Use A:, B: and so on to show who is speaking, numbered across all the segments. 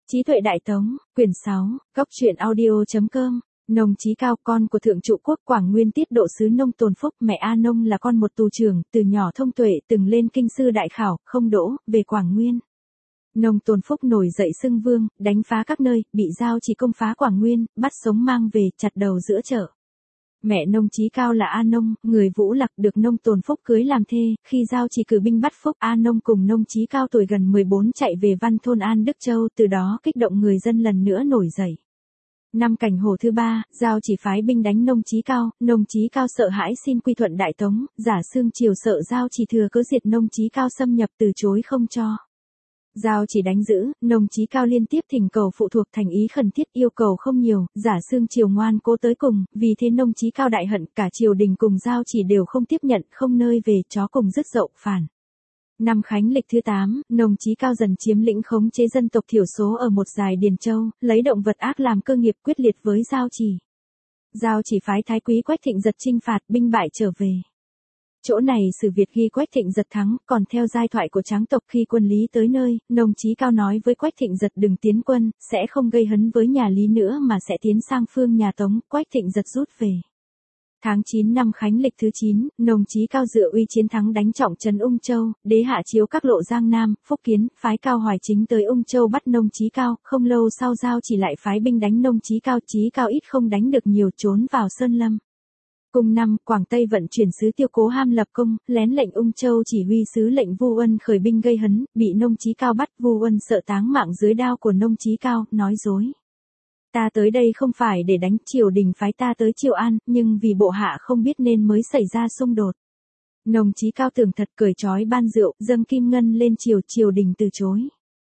A: Trí tuệ Đại Tống, quyển 6, góc truyện audio.com. Nông Chí Cao, con của thượng trụ quốc Quảng Nguyên tiết độ sứ Nông Tồn Phúc, mẹ A Nông là con một tù trưởng, từ nhỏ thông tuệ, từng lên kinh sư đại khảo, không đỗ, về Quảng Nguyên. Nông Tồn Phúc nổi dậy xưng vương, đánh phá các nơi, bị giao chỉ công phá Quảng Nguyên, bắt sống mang về, chặt đầu giữa chợ. Mẹ Nông Chí Cao là A Nông, người Vũ Lặc, được Nông Tồn Phúc cưới làm thê, khi giao chỉ cử binh bắt Phúc, A Nông cùng Nông Chí Cao tuổi gần 14 chạy về Văn Thôn An Đức Châu, từ đó kích động người dân lần nữa nổi dậy. Năm Cảnh Hồ thứ 3, giao chỉ phái binh đánh Nông Chí Cao sợ hãi xin quy thuận Đại Tống, giả xương triều sợ giao chỉ thừa cớ diệt Nông Chí Cao xâm nhập từ chối không cho. Giao chỉ đánh giữ, Nông Chí Cao liên tiếp thỉnh cầu phụ thuộc thành ý khẩn thiết yêu cầu không nhiều, giả xương triều ngoan cố tới cùng, vì thế Nông Chí Cao đại hận, cả triều đình cùng giao chỉ đều không tiếp nhận, không nơi về, chó cùng dứt dậu phản. Năm Khánh Lịch thứ 8, Nông Chí Cao dần chiếm lĩnh khống chế dân tộc thiểu số ở một dải Điền Châu, lấy động vật ác làm cơ nghiệp quyết liệt với giao chỉ. Giao chỉ phái thái quý Quách Thịnh Giật chinh phạt, binh bại trở về. Chỗ này Sử Việt ghi Quách Thịnh Giật thắng, còn theo giai thoại của Tráng tộc khi quân Lý tới nơi, Nông Chí Cao nói với Quách Thịnh Giật đừng tiến quân, sẽ không gây hấn với nhà Lý nữa mà sẽ tiến sang phương nhà Tống, Quách Thịnh Giật rút về. Tháng 9 năm Khánh Lịch thứ 9, Nông Chí Cao dựa uy chiến thắng đánh trọng trấn Ung Châu, đế hạ chiếu các lộ Giang Nam, Phúc Kiến, phái Cao Hoài Chính tới Ung Châu bắt Nông Chí Cao, không lâu sau giao chỉ lại phái binh đánh Nông Chí Cao ít không đánh được nhiều trốn vào Sơn Lâm. Cùng năm, Quảng Tây vận chuyển sứ Tiêu Cố ham lập công, lén lệnh Ung Châu chỉ huy sứ lệnh Vu Uân khởi binh gây hấn, bị Nông Chí Cao bắt, Vu Uân sợ táng mạng dưới đao của Nông Chí Cao, nói dối. Ta tới đây không phải để đánh, triều đình phái ta tới Triều An, nhưng vì bộ hạ không biết nên mới xảy ra xung đột. Nông Chí Cao tưởng thật cởi trói ban rượu, dâng kim ngân lên triều đình từ chối.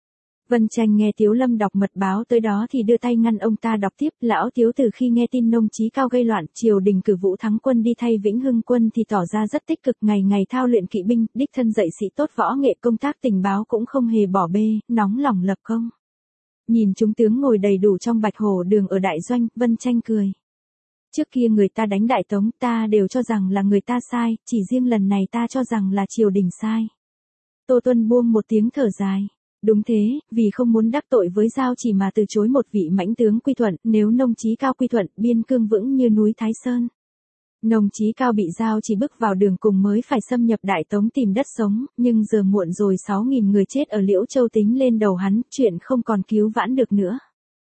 A: Vân Tranh nghe Tiếu Lâm đọc mật báo tới đó thì đưa tay ngăn ông ta đọc tiếp, lão Tiếu từ khi nghe tin Nông Chí Cao gây loạn, triều đình cử Vũ Thắng Quân đi thay Vĩnh Hưng Quân thì tỏ ra rất tích cực, ngày ngày thao luyện kỵ binh, đích thân dạy sĩ tốt võ nghệ, công tác tình báo cũng không hề bỏ bê, nóng lòng lập công. Nhìn chúng tướng ngồi đầy đủ trong Bạch Hổ Đường ở đại doanh, Vân Tranh cười. Trước kia người ta đánh Đại Tống, ta đều cho rằng là người ta sai, chỉ riêng lần này ta cho rằng là triều đình sai. Tô Tuân buông một tiếng thở dài. Đúng thế, vì không muốn đắc tội với giao chỉ mà từ chối một vị mãnh tướng quy thuận, nếu Nông Chí Cao quy thuận, biên cương vững như núi Thái Sơn. Nông Chí Cao bị giao chỉ bước vào đường cùng mới phải xâm nhập Đại Tống tìm đất sống, nhưng giờ muộn rồi, 6.000 người chết ở Liễu Châu tính lên đầu hắn, chuyện không còn cứu vãn được nữa.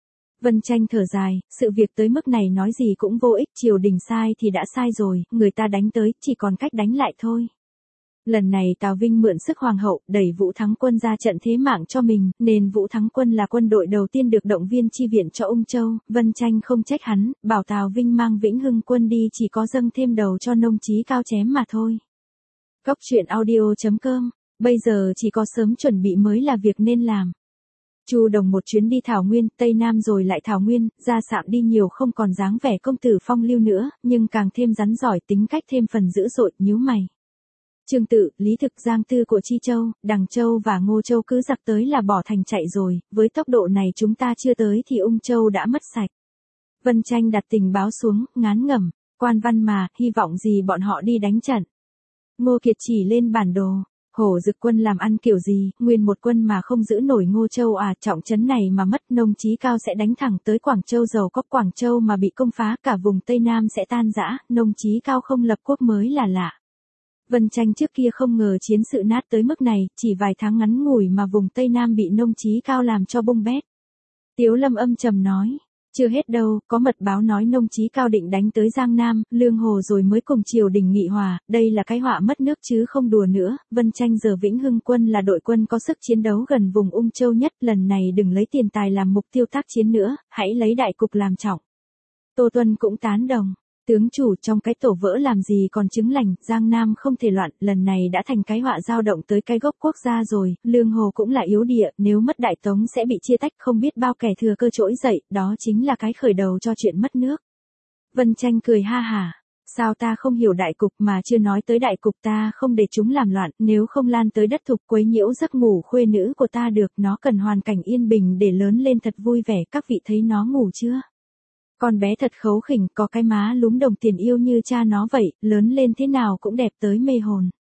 A: Vân Tranh thở dài, sự việc tới mức này nói gì cũng vô ích, triều đình sai thì đã sai rồi, người ta đánh tới, chỉ còn cách đánh lại thôi. Lần này Tào Vinh mượn sức hoàng hậu, đẩy Vũ Thắng Quân ra trận thế mạng cho mình, nên Vũ Thắng Quân là quân đội đầu tiên được động viên chi viện cho Ung Châu, Vân Tranh không trách hắn, bảo Tào Vinh mang Vĩnh Hưng Quân đi chỉ có dâng thêm đầu cho Nông Chí Cao chém mà thôi. Góc truyện audio.com, bây giờ chỉ có sớm chuẩn bị mới là việc nên làm. Chu Đồng một chuyến đi Thảo Nguyên, Tây Nam rồi lại Thảo Nguyên, ra sạm đi nhiều không còn dáng vẻ công tử phong lưu nữa, nhưng càng thêm rắn giỏi, tính cách thêm phần dữ dội, nhíu mày. Trương Tự, Lý Thực, Giang Tư của Chi Châu, Đằng Châu và Ngô Châu cứ giặc tới là bỏ thành chạy rồi, với tốc độ này chúng ta chưa tới thì Ung Châu đã mất sạch. Vân Tranh đặt tình báo xuống, ngán ngẩm, quan văn mà, hy vọng gì bọn họ đi đánh trận. Ngô Kiệt chỉ lên bản đồ, Hổ Dực quân làm ăn kiểu gì, nguyên một quân mà không giữ nổi Ngô Châu à, trọng trấn này mà mất, Nông Chí Cao sẽ đánh thẳng tới Quảng Châu, giàu có Quảng Châu mà bị công phá, cả vùng Tây Nam sẽ tan rã, Nông Chí Cao không lập quốc mới là lạ. Vân Tranh trước kia không ngờ chiến sự nát tới mức này, chỉ vài tháng ngắn ngủi mà vùng Tây Nam bị Nông Chí Cao làm cho bung bét. Tiếu Lâm âm trầm nói, chưa hết đâu, có mật báo nói Nông Chí Cao định đánh tới Giang Nam, Lương Hồ rồi mới cùng triều đình nghị hòa, đây là cái họa mất nước chứ không đùa nữa. Vân Tranh giờ Vĩnh Hưng Quân là đội quân có sức chiến đấu gần vùng Ung Châu nhất, lần này đừng lấy tiền tài làm mục tiêu tác chiến nữa, hãy lấy đại cục làm trọng. Tô Tuân cũng tán đồng. Tướng chủ, trong cái tổ vỡ làm gì còn chứng lành, Giang Nam không thể loạn, lần này đã thành cái họa dao động tới cái gốc quốc gia rồi, Lương Hồ cũng là yếu địa, nếu mất Đại Tống sẽ bị chia tách, không biết bao kẻ thừa cơ trỗi dậy, đó chính là cái khởi đầu cho chuyện mất nước. Vân Tranh cười ha hả, sao ta không hiểu đại cục, mà chưa nói tới đại cục, ta không để chúng làm loạn, nếu không lan tới đất thục quấy nhiễu giấc ngủ khuê nữ của ta được, nó cần hoàn cảnh yên bình để lớn lên thật vui vẻ, các vị thấy nó ngủ chưa? Con bé thật khấu khỉnh, có cái má lúm đồng tiền yêu như cha nó vậy, lớn lên thế nào cũng đẹp tới mê hồn.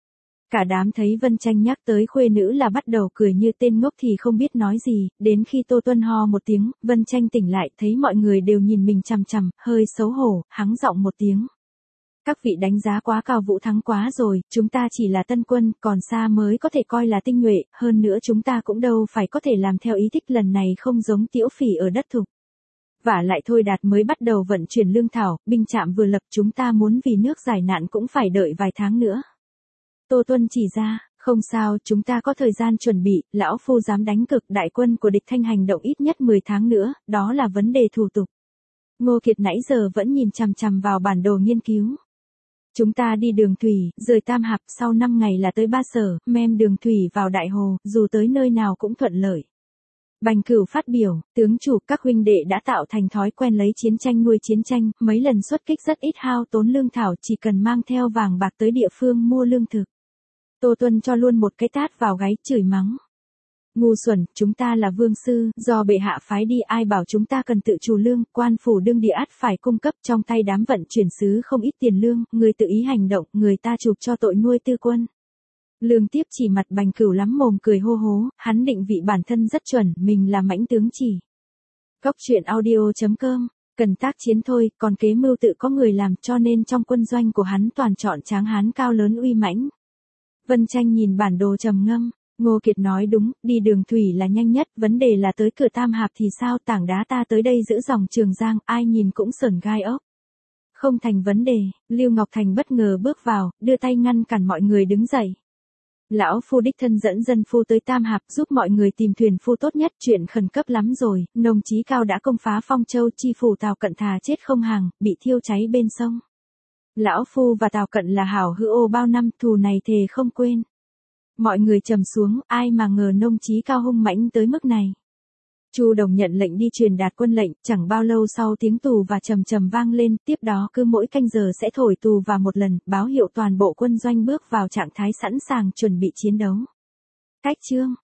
A: Cả đám thấy Vân Tranh nhắc tới khuê nữ là bắt đầu cười như tên ngốc thì không biết nói gì, đến khi Tô Tuân ho một tiếng, Vân Tranh tỉnh lại thấy mọi người đều nhìn mình chằm chằm, hơi xấu hổ, hắng giọng một tiếng. Các vị đánh giá quá cao, Vũ thắng quá rồi, chúng ta chỉ là tân quân, còn xa mới có thể coi là tinh nhuệ, hơn nữa chúng ta cũng đâu phải có thể làm theo ý thích, lần này không giống Tiễu Phỉ ở đất thục. Vả lại Thôi Đạt mới bắt đầu vận chuyển lương thảo, binh trạm vừa lập, chúng ta muốn vì nước giải nạn cũng phải đợi vài tháng nữa. Tô Tuân chỉ ra, không sao, chúng ta có thời gian chuẩn bị, lão phu dám đánh cực, đại quân của địch Thanh hành động ít nhất 10 tháng nữa, đó là vấn đề thủ tục. Ngô Kiệt nãy giờ vẫn nhìn chằm chằm vào bản đồ nghiên cứu. Chúng ta đi đường thủy, rời Tam Hạp, sau 5 ngày là tới Ba Sở, mem đường thủy vào Đại Hồ, dù tới nơi nào cũng thuận lợi. Bành Cửu phát biểu, tướng chủ, các huynh đệ đã tạo thành thói quen lấy chiến tranh nuôi chiến tranh, mấy lần xuất kích rất ít hao tốn lương thảo, chỉ cần mang theo vàng bạc tới địa phương mua lương thực. Tô Tuân cho luôn một cái tát vào gáy, chửi mắng. Ngu xuẩn, chúng ta là vương sư, do bệ hạ phái đi, ai bảo chúng ta cần tự chủ lương, quan phủ đương địa ắt phải cung cấp, trong tay đám vận chuyển sứ không ít tiền lương, người tự ý hành động, người ta chụp cho tội nuôi tư quân. Lương Tiếp chỉ mặt Bành Cửu lắm mồm cười hô hố, hắn định vị bản thân rất chuẩn, mình là mãnh tướng chỉ. Cóc truyện audio.com, cần tác chiến thôi, còn kế mưu tự có người làm, cho nên trong quân doanh của hắn toàn chọn tráng hán cao lớn uy mãnh. Vân Tranh nhìn bản đồ trầm ngâm. Ngô Kiệt nói đúng, đi đường thủy là nhanh nhất, vấn đề là tới cửa Tam Hạp thì sao, tảng đá ta tới đây giữ dòng Trường Giang, ai nhìn cũng sởn gai ốc. Không thành vấn đề, Lưu Ngọc Thành bất ngờ bước vào, đưa tay ngăn cản mọi người đứng dậy. Lão phu đích thân dẫn dân phu tới Tam Hạp, giúp mọi người tìm thuyền phu tốt nhất, chuyện khẩn cấp lắm rồi, Nông Chí Cao đã công phá Phong Châu, chi phủ Tào Cận thà chết không hàng, bị thiêu cháy bên sông. Lão phu và Tào Cận là hảo hữu ô bao năm, thù này thề không quên. Mọi người trầm xuống, ai mà ngờ Nông Chí Cao hung mãnh tới mức này. Chu Đồng nhận lệnh đi truyền đạt quân lệnh, chẳng bao lâu sau tiếng tù và trầm trầm vang lên, tiếp đó cứ mỗi canh giờ sẽ thổi tù và một lần, báo hiệu toàn bộ quân doanh bước vào trạng thái sẵn sàng chuẩn bị chiến đấu. Cách chương